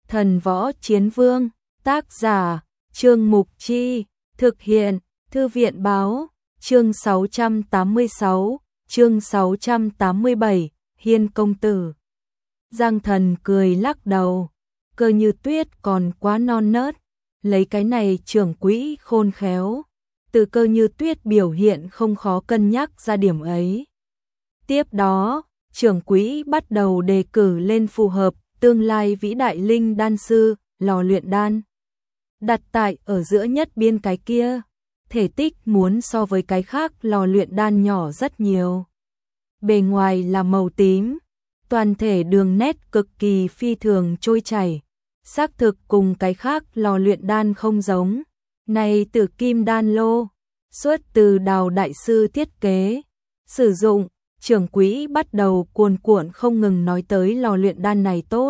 Thần Võ Chiến Vương, tác giả, Trương Mục Chi, thực hiện, Thư viện Báo, chương 686, chương 687, Hiên công tử. Giang Thần cười lắc đầu, Cơ Như Tuyết còn quá non nớt, lấy cái này trưởng quỹ khôn khéo. Từ Cơ Như Tuyết biểu hiện không khó cân nhắc ra điểm ấy. Tiếp đó, trưởng quỹ bắt đầu đề cử lên phù hợp tương lai vĩ đại linh đan sư, lò luyện đan. Đặt tại ở giữa nhất biên cái kia, thể tích muốn so với cái khác lò luyện đan nhỏ rất nhiều. Bề ngoài là màu tím, toàn thể đường nét cực kỳ phi thường trôi chảy, xác thực cùng cái khác lò luyện đan không giống. Này Tử Kim đan lô, xuất từ Đào đại sư thiết kế, sử dụng, trưởng quỹ bắt đầu cuồn cuộn không ngừng nói tới lò luyện đan này tốt.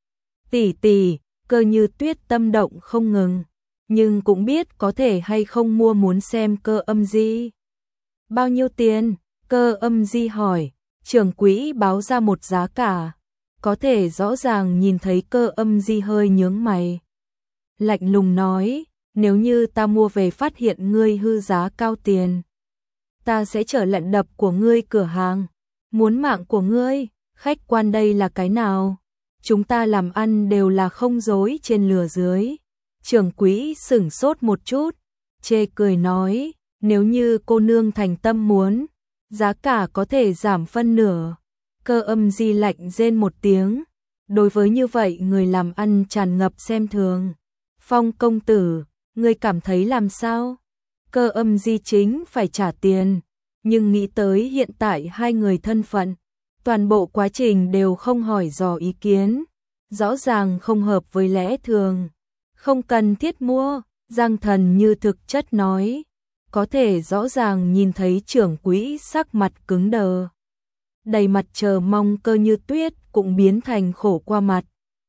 Tỷ tỷ, Cơ Như Tuyết tâm động không ngừng, nhưng cũng biết có thể hay không mua, muốn xem Cơ Âm Di. Bao nhiêu tiền? Cơ Âm Di hỏi, trưởng quỹ báo ra một giá cả, có thể rõ ràng nhìn thấy Cơ Âm Di hơi nhướng mày. Lạnh lùng nói, nếu như ta mua về phát hiện ngươi hư giá cao tiền, ta sẽ trở lệnh đập của ngươi cửa hàng, muốn mạng của ngươi. Khách quan đây là cái nào? Chúng ta làm ăn đều là không dối trên lừa dưới. Trưởng quỹ sửng sốt một chút, chê cười nói, nếu như cô nương thành tâm muốn, giá cả có thể giảm phân nửa. Cơ Âm Di lạnh rên một tiếng, đối với như vậy người làm ăn tràn ngập xem thường. Phong công tử, ngươi cảm thấy làm sao? Cơ Âm Di chính phải trả tiền, nhưng nghĩ tới hiện tại hai người thân phận, toàn bộ quá trình đều không hỏi dò ý kiến, rõ ràng không hợp với lẽ thường. Không cần thiết mua, Giang Thần như thực chất nói, có thể rõ ràng nhìn thấy trưởng quỹ sắc mặt cứng đờ. Đầy mặt chờ mong. Cơ Như Tuyết cũng biến thành khổ qua mặt.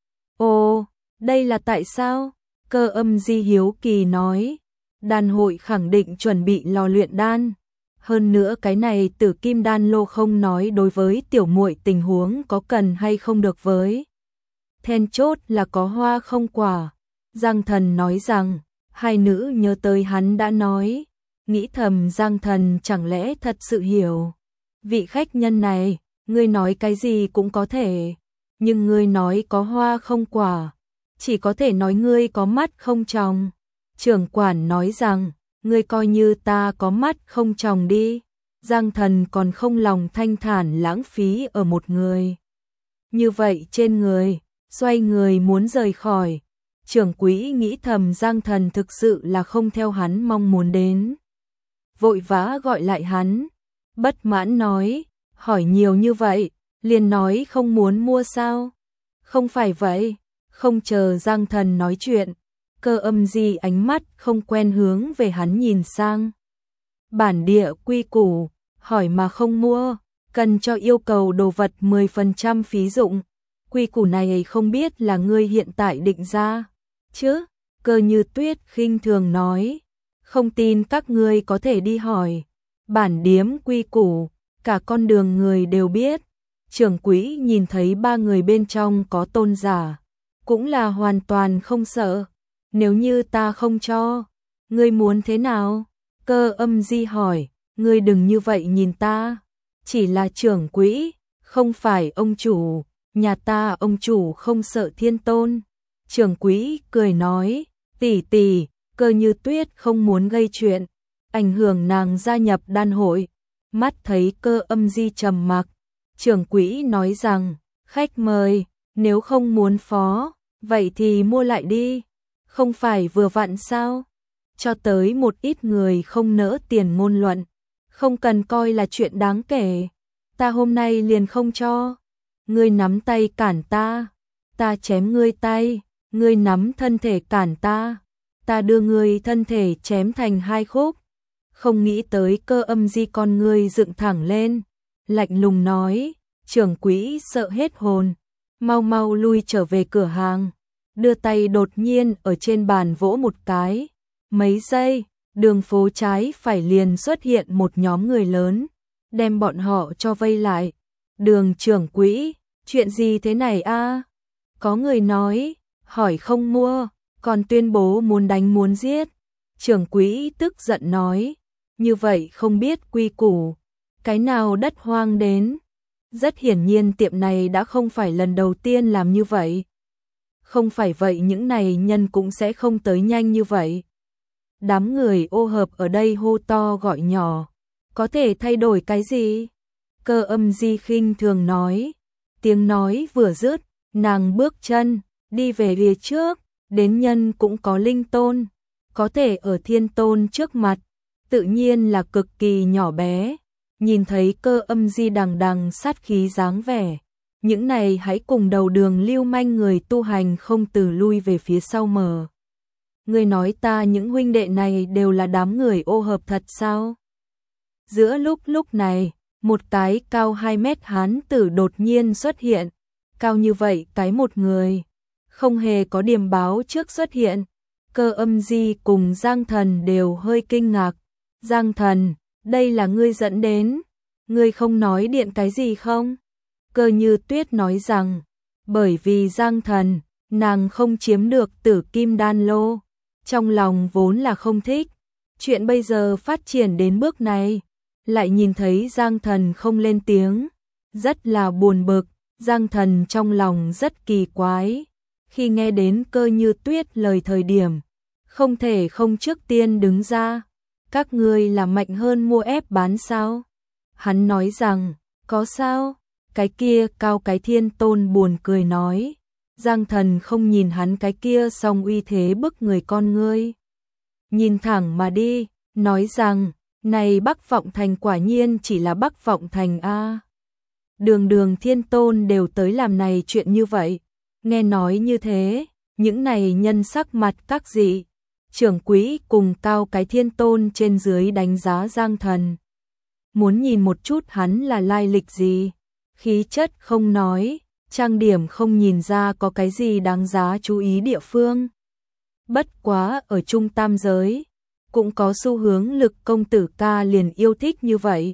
Ồ, đây là tại sao? Cơ Âm Di hiếu kỳ nói, đan hội khẳng định chuẩn bị lò luyện đan. Hơn nữa cái này Tử Kim đan lô không nói đối với tiểu muội tình huống có cần hay không được với. Then chốt là có hoa không quả. Giang Thần nói rằng, hai nữ nhớ tới hắn đã nói, nghĩ thầm Giang Thần chẳng lẽ thật sự hiểu. Vị khách nhân này, ngươi nói cái gì cũng có thể, nhưng ngươi nói có hoa không quả, chỉ có thể nói ngươi có mắt không tròng. Trưởng quản nói rằng, ngươi coi như ta có mắt không tròng đi. Giang Thần còn không lòng thanh thản lãng phí ở một người như vậy trên người, xoay người muốn rời khỏi. Trưởng quỹ nghĩ thầm Giang Thần thực sự là không theo hắn mong muốn đến, vội vã gọi lại hắn, bất mãn nói, hỏi nhiều như vậy, liền nói không muốn mua sao? Không phải vậy. Không chờ Giang Thần nói chuyện, Cơ Âm Di ánh mắt không quen hướng về hắn nhìn sang. Bản địa quy củ, hỏi mà không mua, cần cho yêu cầu đồ vật 10% phí dụng. Quy củ này không biết là ngươi hiện tại định ra chứ? Cơ Như Tuyết khinh thường nói, không tin các ngươi có thể đi hỏi. Bản điếm quy củ, cả con đường người đều biết. Trưởng quỹ nhìn thấy ba người bên trong có tôn giả, cũng là hoàn toàn không sợ. Nếu như ta không cho, ngươi muốn thế nào? Cơ Âm Di hỏi, ngươi đừng như vậy nhìn ta, chỉ là trưởng quỹ, không phải ông chủ, nhà ta ông chủ không sợ thiên tôn. Trưởng quỹ cười nói, tỷ tỷ, Cơ Như Tuyết không muốn gây chuyện, ảnh hưởng nàng gia nhập đan hội. Mắt thấy Cơ Âm Di trầm mặc, trưởng quỹ nói rằng, khách mời, nếu không muốn phó, vậy thì mua lại đi, không phải vừa vặn sao? Cho tới một ít người không nỡ tiền ngôn luận, không cần coi là chuyện đáng kể. Ta hôm nay liền không cho. Ngươi nắm tay cản ta, ta chém ngươi tay. Ngươi nắm thân thể cản ta, ta đưa ngươi thân thể chém thành hai khúc. Không nghĩ tới Cơ Âm Di con ngươi dựng thẳng lên, lạnh lùng nói, trưởng quỹ sợ hết hồn, mau mau lui trở về cửa hàng. Đưa tay đột nhiên ở trên bàn vỗ một cái, mấy giây, đường phố trái phải liền xuất hiện một nhóm người lớn, đem bọn họ cho vây lại. Đường trưởng quỹ, chuyện gì thế này a? Có người nói, hỏi không mua, còn tuyên bố muốn đánh muốn giết. Trưởng quỹ tức giận nói, như vậy không biết quy củ, cái nào đất hoang đến. Rất hiển nhiên tiệm này đã không phải lần đầu tiên làm như vậy. Không phải vậy những này nhân cũng sẽ không tới nhanh như vậy. Đám người ô hợp ở đây hô to gọi nhỏ, có thể thay đổi cái gì? Cơ Âm Di khinh thường nói, tiếng nói vừa dứt, nàng bước chân, đi về phía trước, đến nhân cũng có linh tôn, có thể ở thiên tôn trước mặt, tự nhiên là cực kỳ nhỏ bé. Nhìn thấy Cơ Âm Di đằng đằng sát khí dáng vẻ, những này hãy cùng đầu đường lưu manh người tu hành không từ lui về phía sau mờ. Ngươi nói ta những huynh đệ này đều là đám người ô hợp thật sao? Giữa lúc này, một cái cao 2 mét hán tử đột nhiên xuất hiện, cao như vậy cái một người, không hề có điềm báo trước xuất hiện. Cơ Âm Di cùng Giang Thần đều hơi kinh ngạc. Giang Thần, đây là ngươi dẫn đến, ngươi không nói điện cái gì không? Cơ Như Tuyết nói rằng, bởi vì Giang Thần, nàng không chiếm được Tử Kim Đan Lô, trong lòng vốn là không thích. Chuyện bây giờ phát triển đến bước này, lại nhìn thấy Giang Thần không lên tiếng, rất là buồn bực. Giang Thần trong lòng rất kỳ quái, khi nghe đến Cơ Như Tuyết lời thời điểm, không thể không trước tiên đứng ra. Các ngươi là mạnh hơn mua ép bán sao? Hắn nói rằng, có sao? Cái kia cao cái thiên tôn buồn cười nói. Giang Thần không nhìn hắn cái kia song uy thế bức người con ngươi. Nhìn thẳng mà đi, nói rằng, này Bắc Vọng Thành quả nhiên chỉ là Bắc Vọng Thành a. Đường thiên tôn đều tới làm này chuyện như vậy. Nghe nói như thế, những này nhân sắc mặt các dị. Trưởng quỹ cùng cao cái thiên tôn trên dưới đánh giá Giang Thần. Muốn nhìn một chút hắn là lai lịch gì, khí chất không nói, trang điểm không nhìn ra có cái gì đáng giá chú ý địa phương. Bất quá ở trung tam giới, cũng có xu hướng Lực công tử ca liền yêu thích như vậy.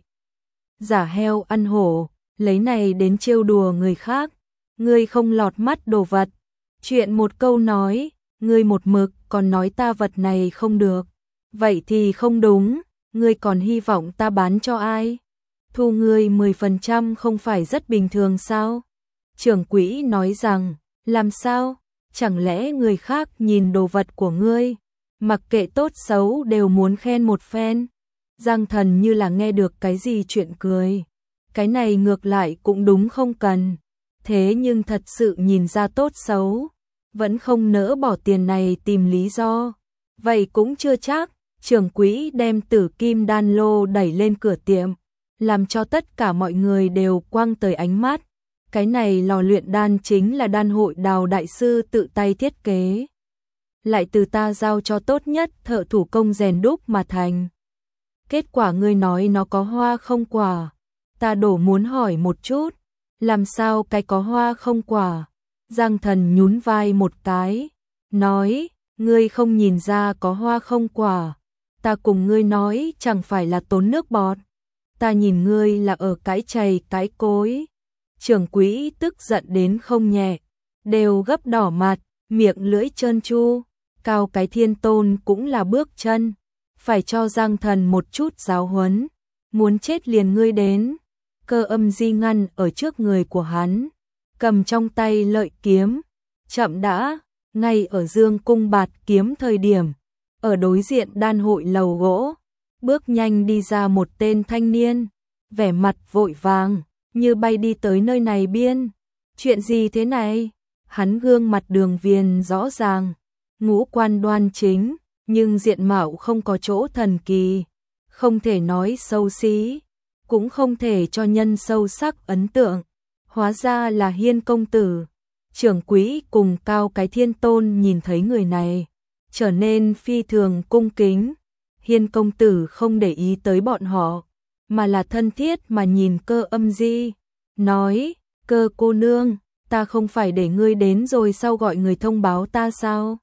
Giả heo ăn hổ, lấy này đến trêu đùa người khác, ngươi không lọt mắt đồ vật. Chuyện một câu nói, ngươi một mực còn nói ta vật này không được, vậy thì không đúng, ngươi còn hy vọng ta bán cho ai? Thu ngươi 10% không phải rất bình thường sao? Trưởng quỹ nói rằng, làm sao? Chẳng lẽ người khác nhìn đồ vật của ngươi, mặc kệ tốt xấu đều muốn khen một phen? Giang Thần như là nghe được cái gì chuyện cười. Cái này ngược lại cũng đúng không cần. Thế nhưng thật sự nhìn ra tốt xấu, vẫn không nỡ bỏ tiền này tìm lý do. Vậy cũng chưa chắc. Trưởng quỹ đem Tử Kim Đan Lô đẩy lên cửa tiệm, làm cho tất cả mọi người đều quăng tới ánh mắt. Cái này lò luyện đan chính là đan hội Đào đại sư tự tay thiết kế, lại từ ta giao cho tốt nhất thợ thủ công rèn đúc mà thành. Kết quả ngươi nói nó có hoa không quả, ta đổ muốn hỏi một chút, làm sao cái có hoa không quả? Giang Thần nhún vai một cái, nói, ngươi không nhìn ra có hoa không quả, ta cùng ngươi nói chẳng phải là tốn nước bọt, ta nhìn ngươi là ở cái chày cái cối. Trưởng quỹ tức giận đến không nhẹ, đều gấp đỏ mặt, miệng lưỡi trơn tru. Cao cái thiên tôn cũng là bước chân, phải cho Giang Thần một chút giáo huấn, muốn chết liền ngươi đến. Cơ Âm Di ngăn ở trước người của hắn, cầm trong tay lợi kiếm, chậm đã, ngay ở dương cung bạt kiếm thời điểm, ở đối diện đan hội lầu gỗ, bước nhanh đi ra một tên thanh niên, vẻ mặt vội vàng, như bay đi tới nơi này biên. Chuyện gì thế này? Hắn gương mặt đường viền rõ ràng, ngũ quan đoan chính, nhưng diện mạo không có chỗ thần kỳ, không thể nói xấu xí, cũng không thể cho nhân sâu sắc ấn tượng. Hóa ra là Hiên công tử. Trưởng quỹ cùng Cao cái thiên tôn nhìn thấy người này, trở nên phi thường cung kính. Hiên công tử không để ý tới bọn họ, mà là thân thiết mà nhìn Cơ Âm Di, nói, Cơ cô nương, ta không phải để ngươi đến rồi sau gọi người thông báo ta sao?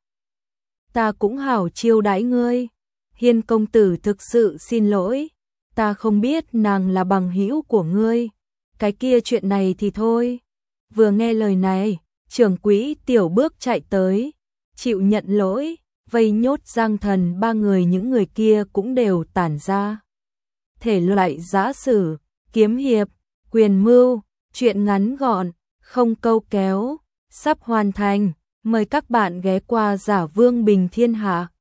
Ta cũng hảo chiêu đãi ngươi. Hiên công tử thực sự xin lỗi, ta không biết nàng là bằng hữu của ngươi. Cái kia chuyện này thì thôi. Vừa nghe lời này, Trưởng quỹ tiểu bước chạy tới, chịu nhận lỗi, vây nhốt Giang Thần ba người, những người kia cũng đều tản ra. Thể loại giã sử, kiếm hiệp, quyền mưu, truyện ngắn gọn, không câu kéo, sắp hoàn thành. Mời các bạn ghé qua Giả Vương Bình Thiên Hạ.